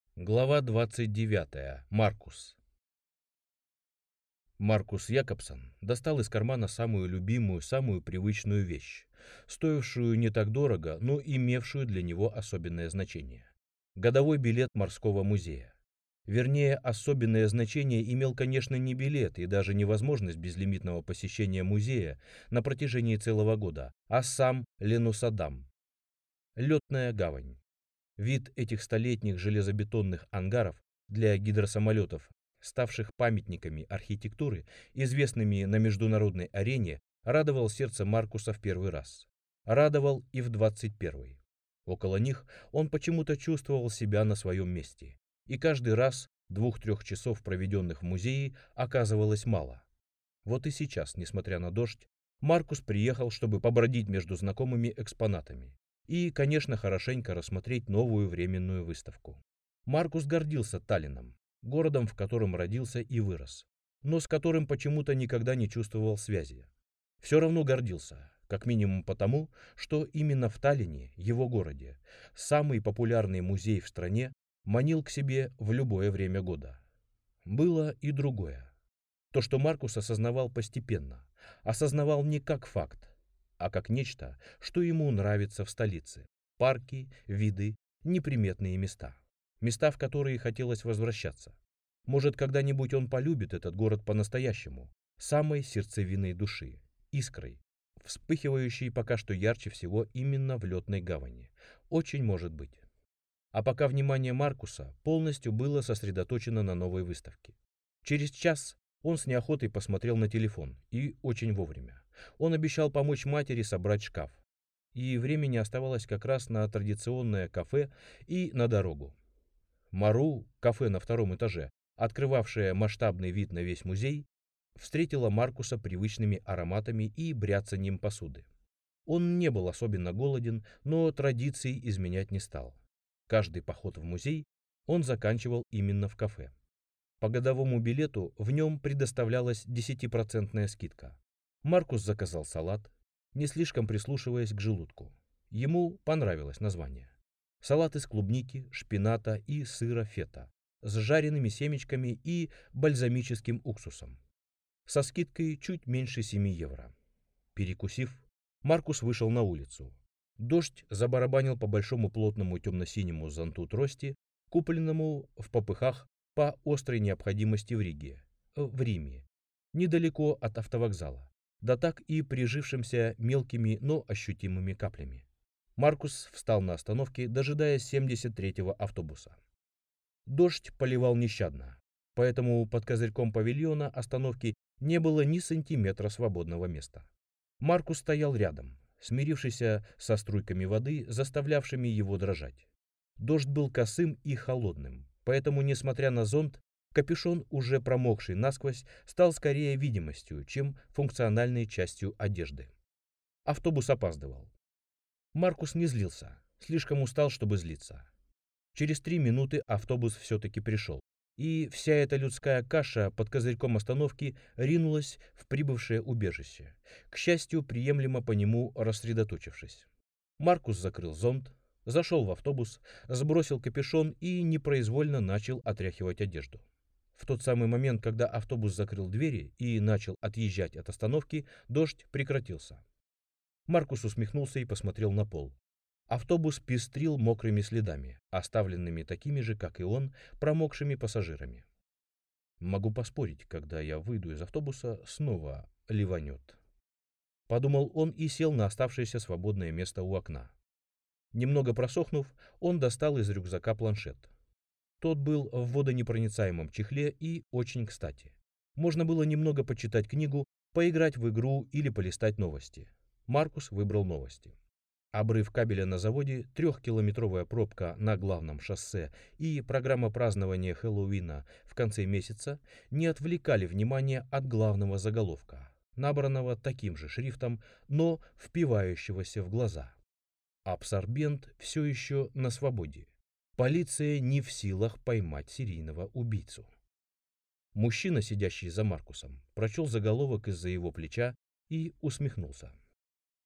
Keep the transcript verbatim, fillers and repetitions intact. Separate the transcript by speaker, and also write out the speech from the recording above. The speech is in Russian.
Speaker 1: Глава двадцать девятая. Маркус. Маркус Якобсон достал из кармана самую любимую, самую привычную вещь, стоившую не так дорого, но имевшую для него особенное значение. Годовой билет морского музея. Вернее, особенное значение имел, конечно, не билет и даже не возможность безлимитного посещения музея на протяжении целого года, а сам Ленусадам. Летная гавань. Вид этих столетних железобетонных ангаров для гидросамолетов, ставших памятниками архитектуры, известными на международной арене, радовал сердце Маркуса в первый раз. Радовал и в двадцать первый. Около них он почему-то чувствовал себя на своем месте. И каждый раз двух-трех часов, проведенных в музее, оказывалось мало. Вот и сейчас, несмотря на дождь, Маркус приехал, чтобы побродить между знакомыми экспонатами. И, конечно, хорошенько рассмотреть новую временную выставку. Маркус гордился Таллином, городом, в котором родился и вырос, но с которым почему-то никогда не чувствовал связи. Все равно гордился, как минимум потому, что именно в Таллине, его городе, самый популярный музей в стране манил к себе в любое время года. Было и другое. То, что Маркус осознавал постепенно, осознавал не как факт, а как нечто, что ему нравится в столице. Парки, виды, неприметные места. Места, в которые хотелось возвращаться. Может, когда-нибудь он полюбит этот город по-настоящему, самой сердцевиной души, искрой, вспыхивающей пока что ярче всего именно в летной гавани. Очень может быть. А пока внимание Маркуса полностью было сосредоточено на новой выставке. Через час он с неохотой посмотрел на телефон, и очень вовремя. Он обещал помочь матери собрать шкаф. И времени оставалось как раз на традиционное кафе и на дорогу. Мару, кафе на втором этаже, открывавшее масштабный вид на весь музей, встретила Маркуса привычными ароматами и бряцанием посуды. Он не был особенно голоден, но традиций изменять не стал. Каждый поход в музей он заканчивал именно в кафе. По годовому билету в нем предоставлялась десятипроцентная скидка. Маркус заказал салат, не слишком прислушиваясь к желудку. Ему понравилось название. Салат из клубники, шпината и сыра фета с жареными семечками и бальзамическим уксусом. Со скидкой чуть меньше семи евро. Перекусив, Маркус вышел на улицу. Дождь забарабанил по большому плотному темно-синему зонту трости, купленному в попыхах по острой необходимости в Риге, в Риме, недалеко от автовокзала, да так и прижившимся мелкими, но ощутимыми каплями. Маркус встал на остановке, дожидаясь семьдесят третьего автобуса. Дождь поливал нещадно, поэтому под козырьком павильона остановки не было ни сантиметра свободного места. Маркус стоял рядом, смирившийся со струйками воды, заставлявшими его дрожать. Дождь был косым и холодным. Поэтому, несмотря на зонт, капюшон, уже промокший насквозь, стал скорее видимостью, чем функциональной частью одежды. Автобус опаздывал. Маркус не злился, слишком устал, чтобы злиться. Через три минуты автобус все-таки пришел, и вся эта людская каша под козырьком остановки ринулась в прибывшее убежище, к счастью, приемлемо по нему рассредоточившись. Маркус закрыл зонт, зашел в автобус, сбросил капюшон и непроизвольно начал отряхивать одежду. В тот самый момент, когда автобус закрыл двери и начал отъезжать от остановки, дождь прекратился. Маркус усмехнулся и посмотрел на пол. Автобус пестрил мокрыми следами, оставленными такими же, как и он, промокшими пассажирами. Могу поспорить, когда я выйду из автобуса, снова ливанет. Подумал он и сел на оставшееся свободное место у окна. Немного просохнув, он достал из рюкзака планшет. Тот был в водонепроницаемом чехле и очень кстати. Можно было немного почитать книгу, поиграть в игру или полистать новости. Маркус выбрал новости. Обрыв кабеля на заводе, трехкилометровая пробка на главном шоссе и программа празднования Хэллоуина в конце месяца не отвлекали внимание от главного заголовка, набранного таким же шрифтом, но впивающегося в глаза. Абсорбент все еще на свободе. Полиция не в силах поймать серийного убийцу. Мужчина, сидящий за Маркусом, прочел заголовок из-за его плеча и усмехнулся.